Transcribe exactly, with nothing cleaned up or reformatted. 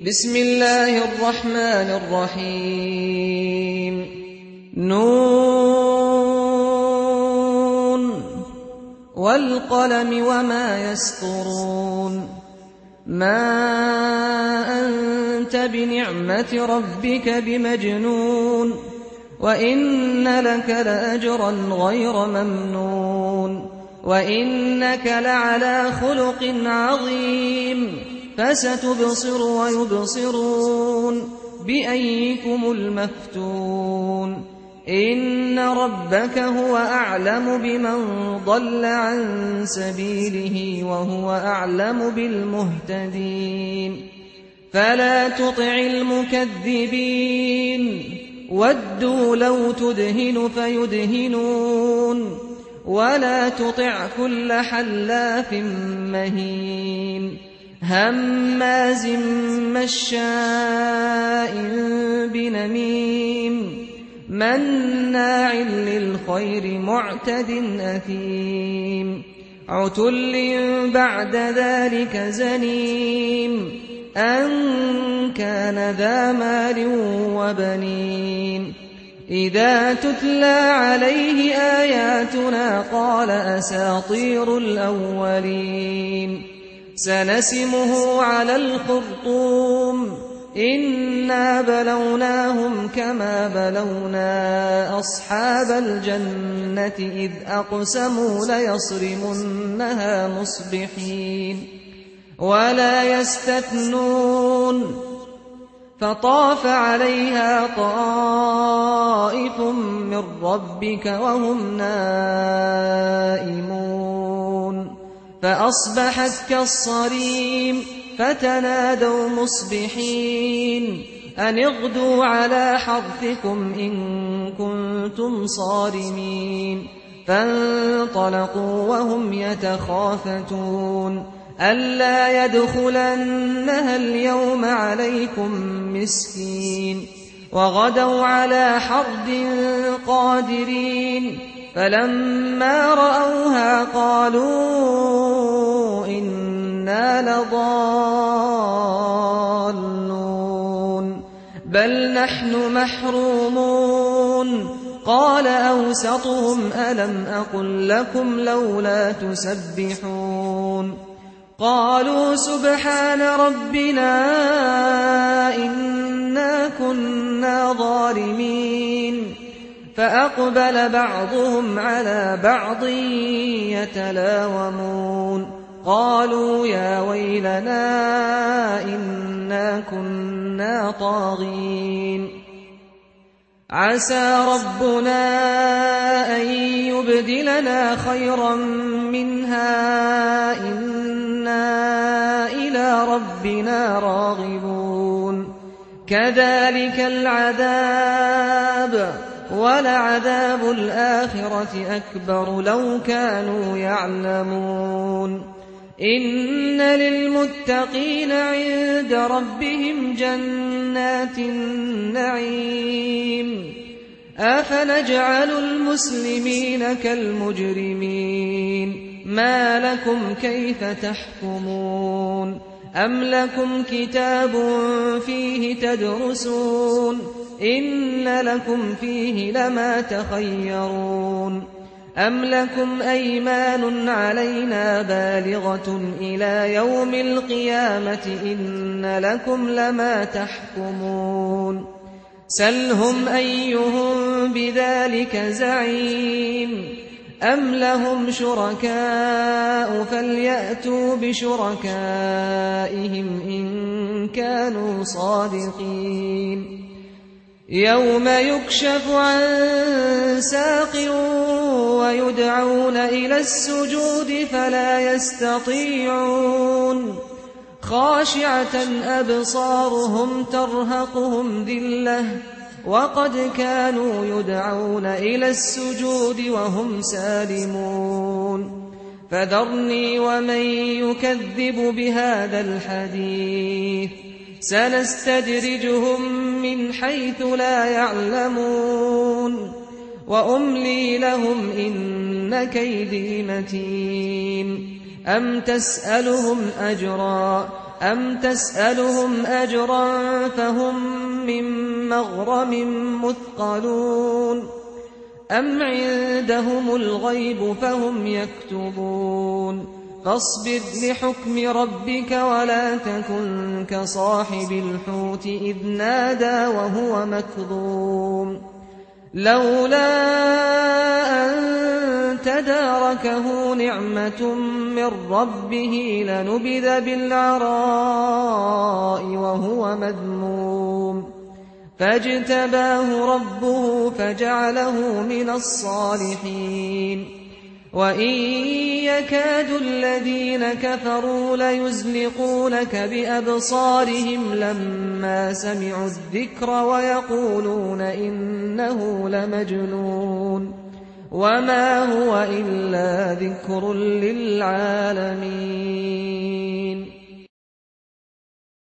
بسم الله الرحمن الرحيم نون والقلم وما يسطرون ما أنت بنعمة ربك بمجنون وإن لك لأجرا غير ممنون وإنك لعلى خلق عظيم فستبصر ويبصرون بأيكم المفتون إن ربك هو أعلم بمن ضل عن سبيله وهو أعلم بالمهتدين فلا تطع المكذبين ودوا لو تدهن فيدهنون ولا تطع كل حلاف مهين هماز مشاء بنميم مناع للخير معتد أثيم عتل بعد ذلك زنيم أن كان ذا مال وبنين إذا تتلى عليه آياتنا قال أساطير الأولين سنسمه على الخرطوم إنا بلوناهم كما بلونا أصحاب الجنة إذ أقسموا ليصرمنها مصبحين ولا يستثنون فطاف عليها طائف من ربك وهم نائمون فأصبحت كالصريم فتنادوا مصبحين أن اغدوا على حرثكم إن كنتم صارمين فانطلقوا وهم يتخافتون ألا يدخلنها اليوم عليكم مسكين وغدوا على حرد قادرين فلما رأوها قالوا إنا لضالون بل نحن محرومون قال أوسطهم ألم أقل لكم لولا تسبحون قالوا سبحان ربنا إنا كنا ظالمين فأقبل بعضهم على بعض يتلاومون قالوا يا ويلنا إنا كنا طاغين عسى ربنا أن يبدلنا خيرا منها إنا إلى ربنا راغبون كذلك العذاب ولعذاب الآخرة أكبر لو كانوا يعلمون إن للمتقين عند ربهم جنات النعيم أفنجعل المسلمين كالمجرمين ما لكم كيف تحكمون أم لكم كتاب فيه تدرسون إن لكم فيه لما تخيرون أم لكم أيمان علينا بالغة إلى يوم القيامة إن لكم لما تحكمون سلهم أيهم بذلك زعيم أم لهم شركاء فليأتوا بشركائهم إن كانوا صادقين يوم يكشف عن ساق ويدعون إلى السجود فلا يستطيعون خاشعة أبصارهم ترهقهم ذلة وقد كانوا يدعون إلى السجود وهم سالمون فذرني ومن يكذب بهذا الحديث سنستدرجهم من حيث لا يعلمون وأملي لهم إن كيدي متين أم تسألهم أجرا أَمْ تَسْأَلُهُمْ أَجْرًا فَهُمْ مِنْ مَغْرَمٍ مُثْقَلُونَ أَمْ عِندَهُمُ الْغَيْبُ فَهُمْ يَكْتُبُونَ فاصبر لحكم ربك ولا تكن كصاحب الحوت إذ نادى وهو مكظوم لولا أن تداركه نعمة من ربه لنبذ بالعراء وهو مذموم فاجتباه ربه فجعله من الصالحين وإن يكاد الذين كفروا ليزلقونك بأبصارهم لما سمعوا الذكر ويقولون إنه لمجنون وما هو إلا ذكر للعالمين